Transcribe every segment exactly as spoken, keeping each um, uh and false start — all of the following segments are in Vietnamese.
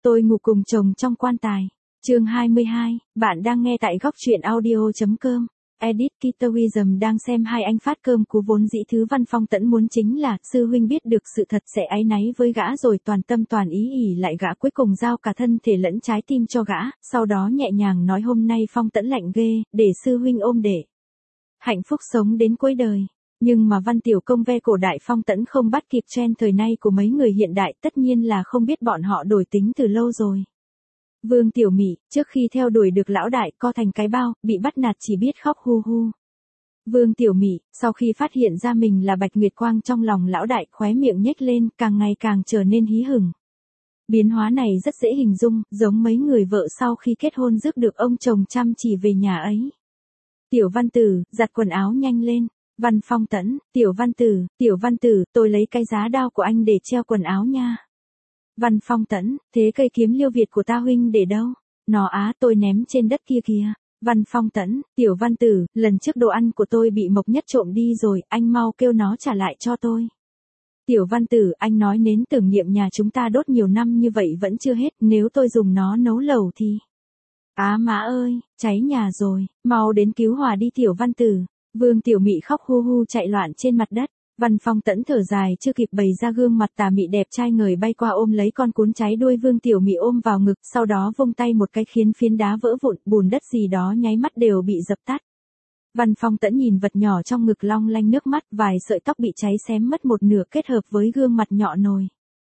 Tôi ngủ cùng chồng trong quan tài. Chương hai mươi hai, bạn đang nghe tại góc truyện audio.com. Edit Kitawism đang xem hai anh phát cơm cú vốn dĩ thứ Văn Phong Tẫn muốn chính là, sư huynh biết được sự thật sẽ áy náy với gã rồi toàn tâm toàn ý ỉ lại gã cuối cùng giao cả thân thể lẫn trái tim cho gã, sau đó nhẹ nhàng nói hôm nay Phong Tẫn lạnh ghê, để sư huynh ôm để hạnh phúc sống đến cuối đời. Nhưng mà Văn Tiểu Công ve cổ đại Phong Tẫn không bắt kịp trend thời nay của mấy người hiện đại, tất nhiên là không biết bọn họ đổi tính từ lâu rồi. Vương Tiểu Mị, trước khi theo đuổi được lão đại co thành cái bao, bị bắt nạt chỉ biết khóc hu hu. Vương Tiểu Mị, sau khi phát hiện ra mình là Bạch Nguyệt Quang trong lòng lão đại, khóe miệng nhếch lên, càng ngày càng trở nên hí hửng. Biến hóa này rất dễ hình dung, giống mấy người vợ sau khi kết hôn rước được ông chồng chăm chỉ về nhà ấy. Tiểu Văn Tử, giặt quần áo nhanh lên. Văn Phong Tẫn, Tiểu Văn Tử, Tiểu Văn Tử, tôi lấy cái giá đao của anh để treo quần áo nha. Văn Phong Tẫn, thế cây kiếm liêu Việt của ta huynh để đâu? Nó á, tôi ném trên đất kia kìa. Văn Phong Tẫn, Tiểu Văn Tử, lần trước đồ ăn của tôi bị Mộc Nhất trộm đi rồi, anh mau kêu nó trả lại cho tôi. Tiểu Văn Tử, anh nói nến tưởng niệm nhà chúng ta đốt nhiều năm như vậy vẫn chưa hết, nếu tôi dùng nó nấu lẩu thì... Á má ơi, cháy nhà rồi, mau đến cứu hỏa đi Tiểu Văn Tử. Vương Tiểu Mị khóc hu hu chạy loạn trên mặt đất. Văn Phong Tẫn thở dài chưa kịp bày ra gương mặt tà mị đẹp trai ngời bay qua ôm lấy con cún cháy đuôi Vương Tiểu Mị ôm vào ngực, sau đó vung tay một cái khiến phiến đá vỡ vụn, bùn đất gì đó nháy mắt đều bị dập tắt. Văn Phong Tẫn nhìn vật nhỏ trong ngực long lanh nước mắt, vài sợi tóc bị cháy xém mất một nửa kết hợp với gương mặt nhọ nồi.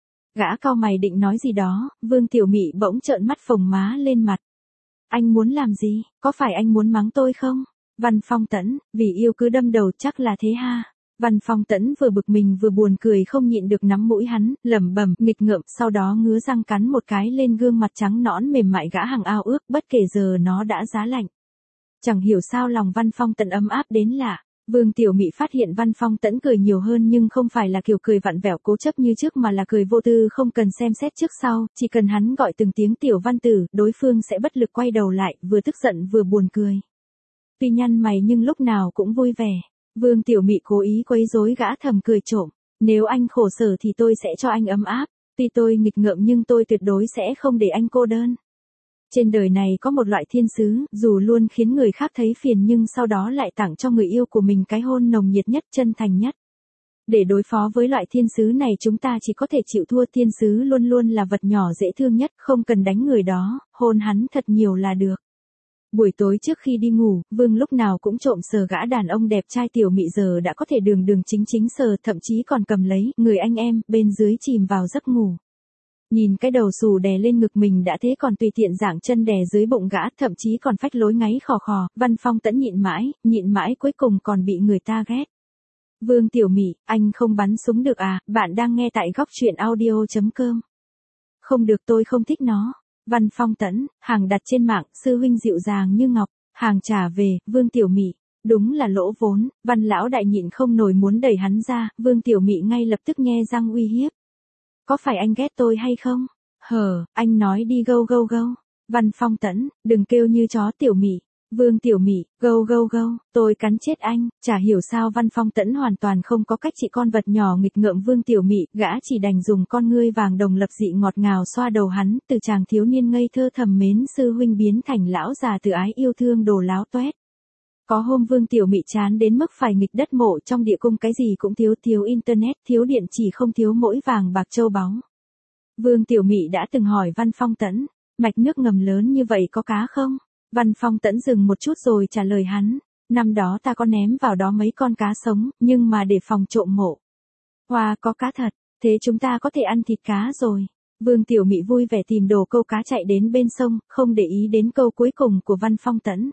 Gã cau mày định nói gì đó, Vương Tiểu Mị bỗng trợn mắt phồng má lên mặt. Anh muốn làm gì, có phải anh muốn mắng tôi không? Văn Phong Tẫn, vì yêu cứ đâm đầu chắc là thế ha. Văn Phong Tẫn vừa bực mình vừa buồn cười không nhịn được nắm mũi hắn, lẩm bẩm, nghịch ngợm, sau đó ngứa răng cắn một cái lên gương mặt trắng nõn mềm mại gã hàng ao ước, bất kể giờ nó đã giá lạnh. Chẳng hiểu sao lòng Văn Phong Tẫn ấm áp đến lạ. Vương Tiểu Mị phát hiện Văn Phong Tẫn cười nhiều hơn nhưng không phải là kiểu cười vặn vẹo cố chấp như trước mà là cười vô tư không cần xem xét trước sau, chỉ cần hắn gọi từng tiếng Tiểu Văn Tử, đối phương sẽ bất lực quay đầu lại, vừa tức giận vừa buồn cười. Tuy nhăn mày nhưng lúc nào cũng vui vẻ. Vương Tiểu Mị cố ý quấy rối gã thầm cười trộm. Nếu anh khổ sở thì tôi sẽ cho anh ấm áp. Tuy tôi nghịch ngợm nhưng tôi tuyệt đối sẽ không để anh cô đơn. Trên đời này có một loại thiên sứ, dù luôn khiến người khác thấy phiền nhưng sau đó lại tặng cho người yêu của mình cái hôn nồng nhiệt nhất, chân thành nhất. Để đối phó với loại thiên sứ này chúng ta chỉ có thể chịu thua. Thiên sứ luôn luôn là vật nhỏ dễ thương nhất, không cần đánh người đó, hôn hắn thật nhiều là được. Buổi tối trước khi đi ngủ, Vương lúc nào cũng trộm sờ gã đàn ông đẹp trai Tiểu Mị giờ đã có thể đường đường chính chính sờ, thậm chí còn cầm lấy, người anh em, bên dưới chìm vào giấc ngủ. Nhìn cái đầu xù đè lên ngực mình đã thế còn tùy tiện dạng chân đè dưới bụng gã, thậm chí còn phách lối ngáy khò khò, Văn Phong Tẫn nhịn mãi, nhịn mãi cuối cùng còn bị người ta ghét. Vương Tiểu Mị, anh không bắn súng được à, bạn đang nghe tại góc truyện audio.com. Không được, tôi không thích nó. Văn Phong Tẫn, hàng đặt trên mạng, sư huynh dịu dàng như ngọc, hàng trả về, Vương Tiểu Mị, đúng là lỗ vốn. Văn lão đại nhịn không nổi muốn đẩy hắn ra, Vương Tiểu Mị ngay lập tức nhe răng uy hiếp. Có phải anh ghét tôi hay không? Hờ, anh nói đi gâu gâu gâu. Văn Phong Tẫn, đừng kêu như chó Tiểu Mị. Vương Tiểu Mị, gâu gâu gâu, tôi cắn chết anh. Chả hiểu sao Văn Phong Tẫn hoàn toàn không có cách trị con vật nhỏ nghịch ngợm Vương Tiểu Mị, gã chỉ đành dùng con ngươi vàng đồng lập dị ngọt ngào xoa đầu hắn, từ chàng thiếu niên ngây thơ thầm mến sư huynh biến thành lão già tự ái yêu thương đồ láo toét. Có hôm Vương Tiểu Mị chán đến mức phải nghịch đất mộ trong địa cung, cái gì cũng thiếu, thiếu internet, thiếu điện, chỉ không thiếu mỗi vàng bạc châu báu. Vương Tiểu Mị đã từng hỏi Văn Phong Tẫn, mạch nước ngầm lớn như vậy có cá không? Văn Phong Tẫn dừng một chút rồi trả lời hắn, năm đó ta có ném vào đó mấy con cá sống, nhưng mà để phòng trộm mộ. Hoa, có cá thật, thế chúng ta có thể ăn thịt cá rồi. Vương Tiểu Mị vui vẻ tìm đồ câu cá chạy đến bên sông, không để ý đến câu cuối cùng của Văn Phong Tẫn.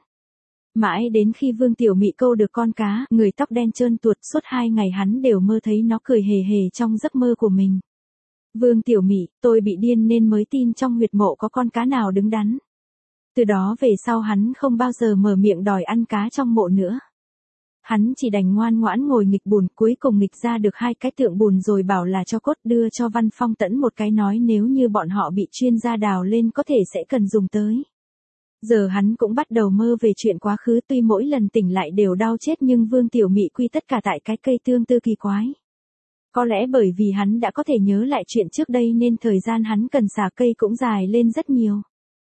Mãi đến khi Vương Tiểu Mị câu được con cá, người tóc đen trơn tuột, suốt hai ngày hắn đều mơ thấy nó cười hề hề trong giấc mơ của mình. Vương Tiểu Mị, tôi bị điên nên mới tin trong huyệt mộ có con cá nào đứng đắn. Từ đó về sau hắn không bao giờ mở miệng đòi ăn cá trong mộ nữa. Hắn chỉ đành ngoan ngoãn ngồi nghịch bùn, cuối cùng nghịch ra được hai cái tượng bùn rồi bảo là cho cốt, đưa cho Văn Phong Tẫn một cái nói nếu như bọn họ bị chuyên gia đào lên có thể sẽ cần dùng tới. Giờ hắn cũng bắt đầu mơ về chuyện quá khứ, tuy mỗi lần tỉnh lại đều đau chết nhưng Vương Tiểu Mị quy tất cả tại cái cây tương tư kỳ quái. Có lẽ bởi vì hắn đã có thể nhớ lại chuyện trước đây nên thời gian hắn cần xả cây cũng dài lên rất nhiều.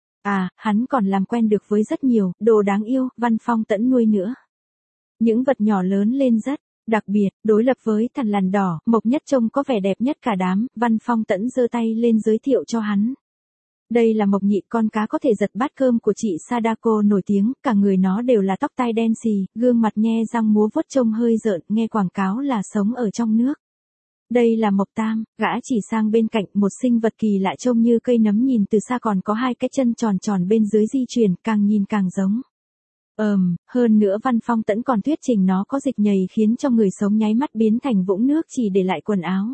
À, hắn còn làm quen được với rất nhiều đồ đáng yêu, Văn Phong Tẫn nuôi nữa. Những vật nhỏ lớn lên rất đặc biệt, đối lập với thằn lằn đỏ, Mộc Nhất trông có vẻ đẹp nhất cả đám, Văn Phong Tẫn giơ tay lên giới thiệu cho hắn. Đây là Mộc Nhị, con cá có thể giật bát cơm của chị Sadako nổi tiếng, cả người nó đều là tóc tai đen xì, gương mặt nhe răng múa vuốt trông hơi rợn, nghe quảng cáo là sống ở trong nước. Đây là Mộc Tam, gã chỉ sang bên cạnh, một sinh vật kỳ lạ trông như cây nấm, nhìn từ xa còn có hai cái chân tròn tròn bên dưới di chuyển, càng nhìn càng giống. Ờm, hơn nữa Văn Phong Tẫn còn thuyết trình nó có dịch nhầy khiến cho người sống nháy mắt biến thành vũng nước chỉ để lại quần áo.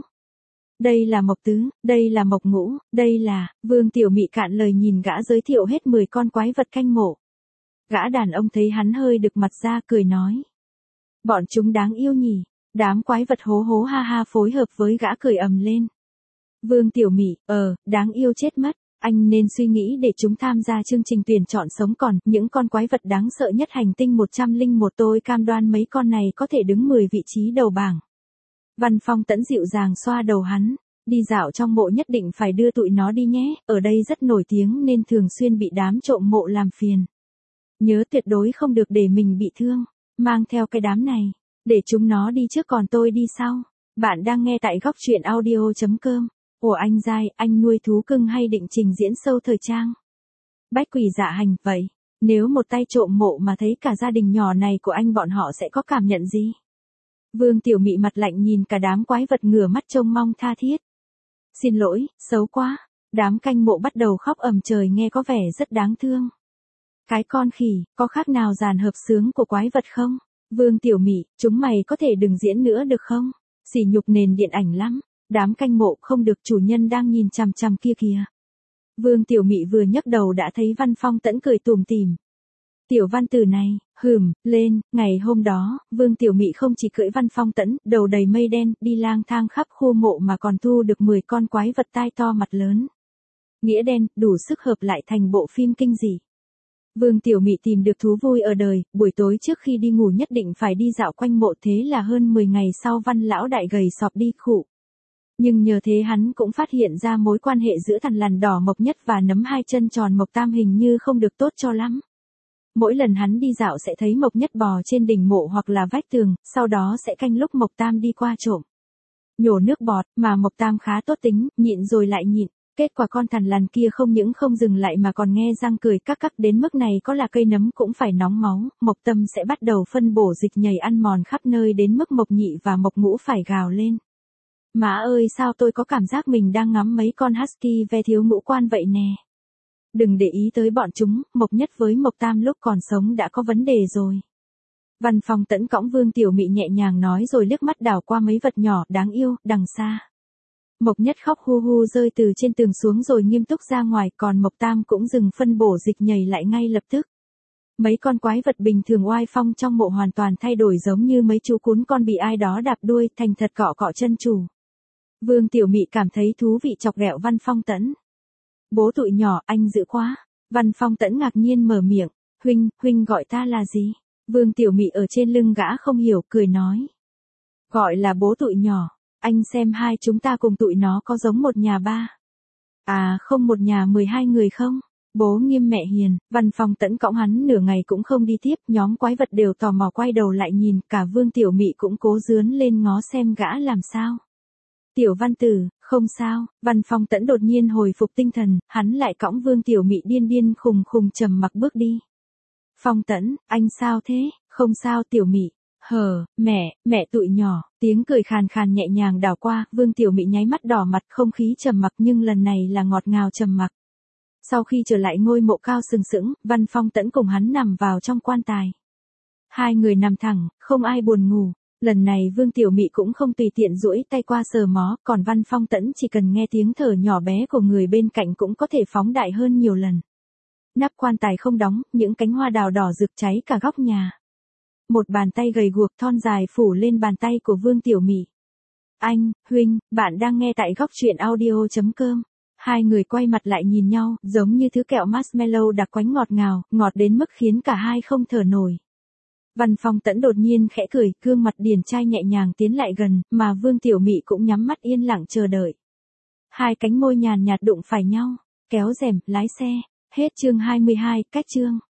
Đây là Mộc Tứ, đây là Mộc Ngũ, đây là, Vương Tiểu Mị cạn lời nhìn gã giới thiệu hết mười con quái vật canh mộ. Gã đàn ông thấy hắn hơi đực mặt ra cười nói. Bọn chúng đáng yêu nhỉ, đám quái vật hố hố ha ha phối hợp với gã cười ầm lên. Vương Tiểu Mị, ờ, đáng yêu chết mất. Anh nên suy nghĩ để chúng tham gia chương trình tuyển chọn sống còn, những con quái vật đáng sợ nhất hành tinh một không một, tôi cam đoan mấy con này có thể đứng mười vị trí đầu bảng. Văn Phong Tẫn dịu dàng xoa đầu hắn, đi dạo trong mộ nhất định phải đưa tụi nó đi nhé, ở đây rất nổi tiếng nên thường xuyên bị đám trộm mộ làm phiền. Nhớ tuyệt đối không được để mình bị thương, mang theo cái đám này, để chúng nó đi trước còn tôi đi sau. Bạn đang nghe tại góc truyện audio chấm com. Ủa anh Giai, anh nuôi thú cưng hay định trình diễn show thời trang? Bách Quỷ Dạ Hành, vậy, nếu một tay trộm mộ mà thấy cả gia đình nhỏ này của anh bọn họ sẽ có cảm nhận gì? Vương Tiểu Mị mặt lạnh nhìn cả đám quái vật ngửa mắt trông mong tha thiết. Xin lỗi, xấu quá. Đám canh mộ bắt đầu khóc ầm trời nghe có vẻ rất đáng thương. Cái con khỉ, có khác nào dàn hợp xướng của quái vật không? Vương Tiểu Mị, chúng mày có thể đừng diễn nữa được không? Sỉ nhục nền điện ảnh lắm. Đám canh mộ không được, chủ nhân đang nhìn chằm chằm kia kìa. Vương Tiểu Mị vừa nhấc đầu đã thấy Văn Phong Tẫn cười tủm tỉm. Tiểu Văn Tử này, hừm, lên, ngày hôm đó, Vương Tiểu Mị không chỉ cưỡi Văn Phong Tẫn, đầu đầy mây đen, đi lang thang khắp khu mộ mà còn thu được mười con quái vật tai to mặt lớn. Nghĩa đen, đủ sức hợp lại thành bộ phim kinh dị. Vương Tiểu Mị tìm được thú vui ở đời, buổi tối trước khi đi ngủ nhất định phải đi dạo quanh mộ, thế là hơn mười ngày sau Văn lão đại gầy sọp đi khụ. Nhưng nhờ thế hắn cũng phát hiện ra mối quan hệ giữa thằn lằn đỏ Mộc Nhất và nấm hai chân tròn Mộc Tam hình như không được tốt cho lắm. Mỗi lần hắn đi dạo sẽ thấy Mộc Nhất bò trên đỉnh mộ hoặc là vách tường, sau đó sẽ canh lúc Mộc Tam đi qua trộm. Nhổ nước bọt, mà Mộc Tam khá tốt tính, nhịn rồi lại nhịn. Kết quả con thằn lằn kia không những không dừng lại mà còn nghe răng cười các các, đến mức này có là cây nấm cũng phải nóng máu. Mộc Tâm sẽ bắt đầu phân bổ dịch nhầy ăn mòn khắp nơi đến mức Mộc Nhị và Mộc Ngũ phải gào lên. Má ơi, sao tôi có cảm giác mình đang ngắm mấy con husky ve thiếu ngũ quan vậy nè. Đừng để ý tới bọn chúng, Mộc Nhất với Mộc Tam lúc còn sống đã có vấn đề rồi. Văn Phong Tẫn cõng Vương Tiểu Mị nhẹ nhàng nói rồi liếc mắt đảo qua mấy vật nhỏ đáng yêu đằng xa. Mộc Nhất khóc hu hu rơi từ trên tường xuống rồi nghiêm túc ra ngoài, còn Mộc Tam cũng dừng phân bổ dịch nhầy lại ngay lập tức. Mấy con quái vật bình thường oai phong trong mộ hoàn toàn thay đổi, giống như mấy chú cún con bị ai đó đạp đuôi, thành thật cọ cọ chân chủ. Vương Tiểu Mị cảm thấy thú vị chọc ghẹo Văn Phong Tẫn. Bố tụi nhỏ, anh dữ quá. Văn Phong Tẫn ngạc nhiên mở miệng. Huynh, huynh gọi ta là gì? Vương Tiểu Mị ở trên lưng gã không hiểu, cười nói. Gọi là bố tụi nhỏ. Anh xem hai chúng ta cùng tụi nó có giống một nhà ba. À không, một nhà mười hai người không? Bố nghiêm mẹ hiền. Văn Phong Tẫn cõng hắn nửa ngày cũng không đi tiếp, nhóm quái vật đều tò mò quay đầu lại nhìn, cả Vương Tiểu Mị cũng cố dướn lên ngó xem gã làm sao. Tiểu Văn Tử, không sao. Văn Phong Tẫn đột nhiên hồi phục tinh thần, hắn lại cõng Vương Tiểu Mị điên điên khùng khùng trầm mặc bước đi. Phong Tẫn, anh sao thế? Không sao Tiểu Mị. Hờ, mẹ, mẹ tụi nhỏ, tiếng cười khàn khàn nhẹ nhàng đảo qua, Vương Tiểu Mị nháy mắt đỏ mặt, không khí trầm mặc nhưng lần này là ngọt ngào trầm mặc. Sau khi trở lại ngôi mộ cao sừng sững, Văn Phong Tẫn cùng hắn nằm vào trong quan tài. Hai người nằm thẳng, không ai buồn ngủ. Lần này Vương Tiểu Mị cũng không tùy tiện duỗi tay qua sờ mó, còn Văn Phong Tẫn chỉ cần nghe tiếng thở nhỏ bé của người bên cạnh cũng có thể phóng đại hơn nhiều lần. Nắp quan tài không đóng, những cánh hoa đào đỏ rực cháy cả góc nhà. Một bàn tay gầy guộc thon dài phủ lên bàn tay của Vương Tiểu Mị. Anh, huynh, bạn đang nghe tại góc truyện audio chấm com. Hai người quay mặt lại nhìn nhau, giống như thứ kẹo marshmallow đặc quánh ngọt ngào, ngọt đến mức khiến cả hai không thở nổi. Văn Phong Tẫn đột nhiên khẽ cười, gương mặt điển trai nhẹ nhàng tiến lại gần, mà Vương Tiểu Mị cũng nhắm mắt yên lặng chờ đợi. Hai cánh môi nhàn nhạt đụng phải nhau, kéo rèm, lái xe. Hết chương hai mươi hai, cách chương.